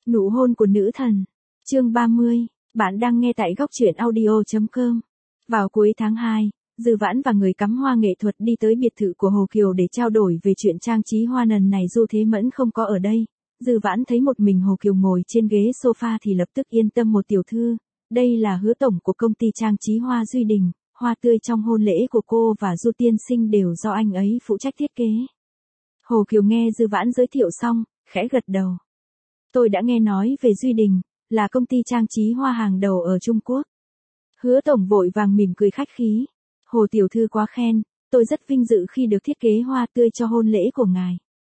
Nụ hôn của nữ thần. Chương 30. Bạn đang nghe tại góc truyện audio.com. Vào cuối tháng 2, Dư Vãn và người cắm hoa nghệ thuật đi tới biệt thự của Hồ Kiều để trao đổi về chuyện trang trí hoa. Lần này Du Thế Mẫn không có ở đây. Dư Vãn thấy một mình Hồ Kiều ngồi trên ghế sofa thì lập tức yên tâm. Một tiểu thư, đây là Hứa tổng của công ty trang trí hoa Duy Đình, hoa tươi trong hôn lễ của cô và Du tiên sinh đều do anh ấy phụ trách thiết kế. Hồ Kiều nghe Dư Vãn giới thiệu xong, khẽ gật đầu. Tôi đã nghe nói về Duy Đình, là công ty trang trí hoa hàng đầu ở Trung Quốc. Hứa tổng vội vàng mỉm cười khách khí. Hồ tiểu thư quá khen, tôi rất vinh dự khi được thiết kế hoa tươi cho hôn lễ của ngài.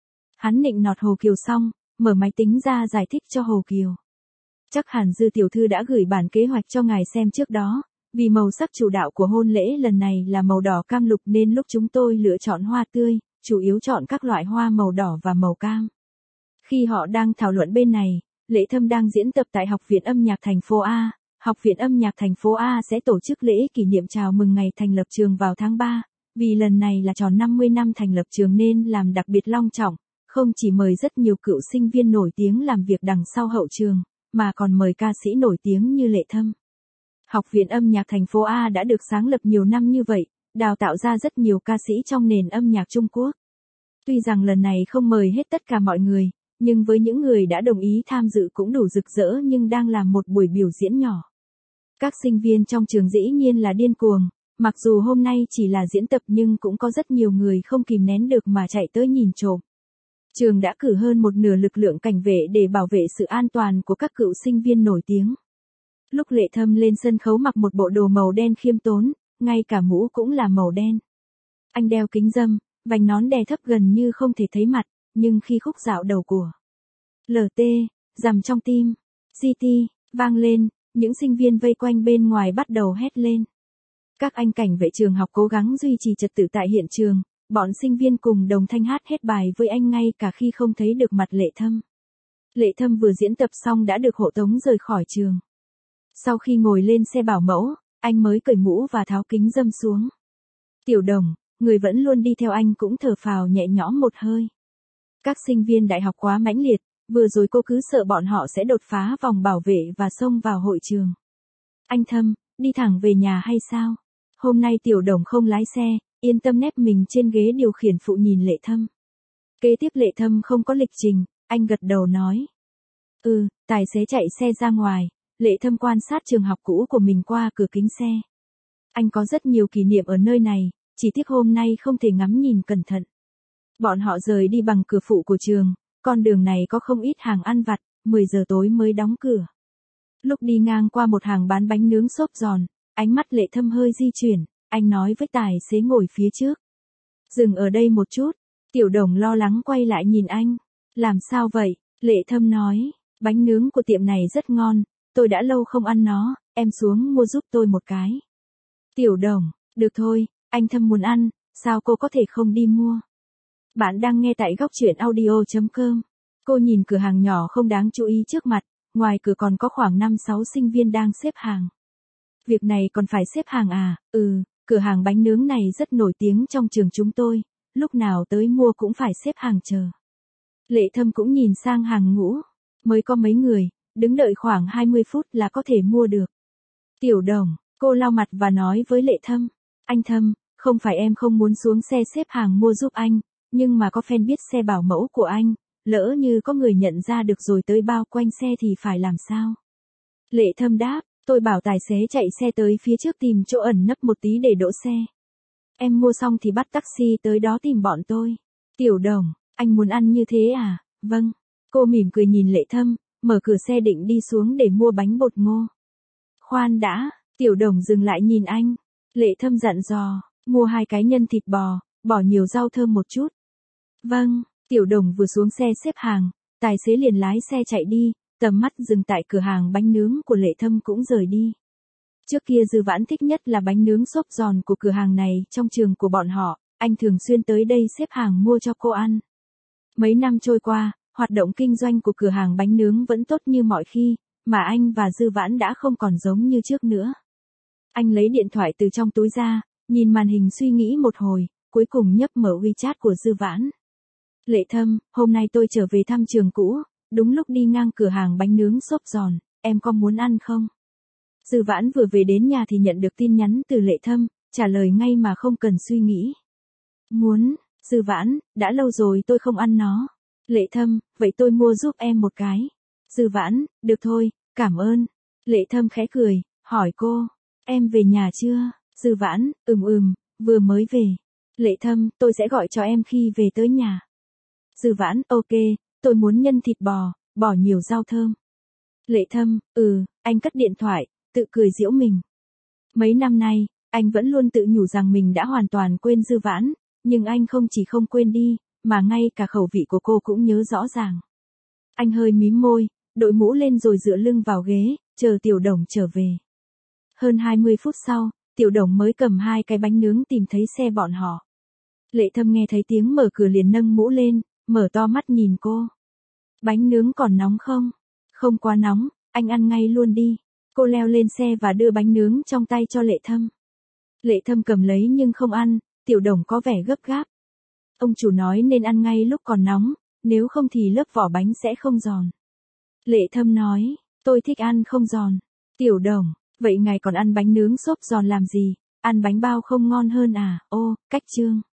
Hắn nịnh nọt Hồ Kiều xong, mở máy tính ra giải thích cho Hồ Kiều. Chắc hẳn Dư tiểu thư đã gửi bản kế hoạch cho ngài xem trước đó, vì màu sắc chủ đạo của hôn lễ lần này là màu đỏ cam lục nên lúc chúng tôi lựa chọn hoa tươi, chủ yếu chọn các loại hoa màu đỏ và màu cam. Khi họ đang thảo luận bên này, Lệ Thâm đang diễn tập tại Học viện âm nhạc thành phố A. Học viện âm nhạc thành phố A sẽ tổ chức lễ kỷ niệm chào mừng ngày thành lập trường vào tháng 3. Vì lần này là tròn 50 năm thành lập trường nên làm đặc biệt long trọng, không chỉ mời rất nhiều cựu sinh viên nổi tiếng làm việc đằng sau hậu trường, mà còn mời ca sĩ nổi tiếng như Lệ Thâm. Học viện âm nhạc thành phố A đã được sáng lập nhiều năm như vậy, đào tạo ra rất nhiều ca sĩ trong nền âm nhạc Trung Quốc. Tuy rằng lần này không mời hết tất cả mọi người, nhưng với những người đã đồng ý tham dự cũng đủ rực rỡ nhưng đang làm một buổi biểu diễn nhỏ. Các sinh viên trong trường dĩ nhiên là điên cuồng, mặc dù hôm nay chỉ là diễn tập nhưng cũng có rất nhiều người không kìm nén được mà chạy tới nhìn trộm. Trường đã cử hơn một nửa lực lượng cảnh vệ để bảo vệ sự an toàn của các cựu sinh viên nổi tiếng. Lúc Lệ Thâm lên sân khấu mặc một bộ đồ màu đen khiêm tốn, ngay cả mũ cũng là màu đen. Anh đeo kính râm, vành nón đè thấp gần như không thể thấy mặt, nhưng khi khúc dạo đầu của LT, dằm trong tim, GT, vang lên, những sinh viên vây quanh bên ngoài bắt đầu hét lên. Các anh cảnh vệ trường học cố gắng duy trì trật tự tại hiện trường, bọn sinh viên cùng đồng thanh hát hết bài với anh ngay cả khi không thấy được mặt Lệ Thâm. Lệ Thâm vừa diễn tập xong đã được hộ tống rời khỏi trường. Sau khi ngồi lên xe bảo mẫu, anh mới cởi mũ và tháo kính râm xuống. Tiểu Đồng, người vẫn luôn đi theo anh cũng thở phào nhẹ nhõm một hơi. Các sinh viên đại học quá mãnh liệt, vừa rồi cô cứ sợ bọn họ sẽ đột phá vòng bảo vệ và xông vào hội trường. Anh Thâm, đi thẳng về nhà hay sao? Hôm nay Tiểu Đồng không lái xe, yên tâm nép mình trên ghế điều khiển phụ nhìn Lệ Thâm. Kế tiếp Lệ Thâm không có lịch trình, anh gật đầu nói. Tài xế chạy xe ra ngoài, Lệ Thâm quan sát trường học cũ của mình qua cửa kính xe. Anh có rất nhiều kỷ niệm ở nơi này, chỉ tiếc hôm nay không thể ngắm nhìn cẩn thận. Bọn họ rời đi bằng cửa phụ của trường, con đường này có không ít hàng ăn vặt, 10 giờ tối mới đóng cửa. Lúc đi ngang qua một hàng bán bánh nướng xốp giòn, ánh mắt Lệ Thâm hơi di chuyển, anh nói với tài xế ngồi phía trước. Dừng ở đây một chút, Tiểu Đồng lo lắng quay lại nhìn anh. Làm sao vậy? Lệ Thâm nói, bánh nướng của tiệm này rất ngon, tôi đã lâu không ăn nó, em xuống mua giúp tôi một cái. Tiểu Đồng, được thôi, anh Thâm muốn ăn, sao cô có thể không đi mua? Bạn đang nghe tại góc truyện audio.com. Cô nhìn cửa hàng nhỏ không đáng chú ý trước mặt, ngoài cửa còn có khoảng 5-6 sinh viên đang xếp hàng. Việc này còn phải xếp hàng à? Cửa hàng bánh nướng này rất nổi tiếng trong trường chúng tôi, lúc nào tới mua cũng phải xếp hàng chờ. Lệ Thâm cũng nhìn sang hàng ngũ, mới có mấy người, đứng đợi khoảng 20 phút là có thể mua được. Tiểu Đồng, cô lau mặt và nói với Lệ Thâm, anh Thâm, không phải em không muốn xuống xe xếp hàng mua giúp anh, nhưng mà có fan biết xe bảo mẫu của anh, lỡ như có người nhận ra được rồi tới bao quanh xe thì phải làm sao? Lệ Thâm đáp, tôi bảo tài xế chạy xe tới phía trước tìm chỗ ẩn nấp một tí để đỗ xe. Em mua xong thì bắt taxi tới đó tìm bọn tôi. Tiểu Đồng, anh muốn ăn như thế à? Vâng. Cô mỉm cười nhìn Lệ Thâm, mở cửa xe định đi xuống để mua bánh bột ngô. Khoan đã, Tiểu Đồng dừng lại nhìn anh. Lệ Thâm dặn dò, mua 2 cái nhân thịt bò, bỏ nhiều rau thơm một chút. Vâng, Tiểu Đồng vừa xuống xe xếp hàng, tài xế liền lái xe chạy đi, tầm mắt dừng tại cửa hàng bánh nướng của Lệ Thâm cũng rời đi. Trước kia Dư Vãn thích nhất là bánh nướng xốp giòn của cửa hàng này trong trường của bọn họ, anh thường xuyên tới đây xếp hàng mua cho cô ăn. Mấy năm trôi qua, hoạt động kinh doanh của cửa hàng bánh nướng vẫn tốt như mọi khi, mà anh và Dư Vãn đã không còn giống như trước nữa. Anh lấy điện thoại từ trong túi ra, nhìn màn hình suy nghĩ một hồi, cuối cùng nhấp mở WeChat của Dư Vãn. Lệ Thâm, hôm nay tôi trở về thăm trường cũ, đúng lúc đi ngang cửa hàng bánh nướng xốp giòn, em có muốn ăn không? Dư Vãn vừa về đến nhà thì nhận được tin nhắn từ Lệ Thâm, trả lời ngay mà không cần suy nghĩ. Muốn, Dư Vãn, đã lâu rồi tôi không ăn nó. Lệ Thâm, vậy tôi mua giúp em một cái. Dư Vãn, được thôi, cảm ơn. Lệ Thâm khẽ cười, hỏi cô, em về nhà chưa? Dư Vãn, vừa mới về. Lệ Thâm, tôi sẽ gọi cho em khi về tới nhà. Dư Vãn, ok, tôi muốn nhân thịt bò, bỏ nhiều rau thơm. Lệ Thâm, anh cất điện thoại, tự cười giễu mình. Mấy năm nay, anh vẫn luôn tự nhủ rằng mình đã hoàn toàn quên Dư Vãn, nhưng anh không chỉ không quên đi, mà ngay cả khẩu vị của cô cũng nhớ rõ ràng. Anh hơi mím môi, đội mũ lên rồi dựa lưng vào ghế, chờ Tiểu Đồng trở về. Hơn 20 phút sau, Tiểu Đồng mới cầm 2 cái bánh nướng tìm thấy xe bọn họ. Lệ Thâm nghe thấy tiếng mở cửa liền nâng mũ lên, mở to mắt nhìn cô. Bánh nướng còn nóng không? Không quá nóng, anh ăn ngay luôn đi. Cô leo lên xe và đưa bánh nướng trong tay cho Lệ Thâm. Lệ Thâm cầm lấy nhưng không ăn, Tiểu Đồng có vẻ gấp gáp. Ông chủ nói nên ăn ngay lúc còn nóng, nếu không thì lớp vỏ bánh sẽ không giòn. Lệ Thâm nói, tôi thích ăn không giòn. Tiểu Đồng, vậy ngài còn ăn bánh nướng xốp giòn làm gì? Ăn bánh bao không ngon hơn à? Ô, cách chương.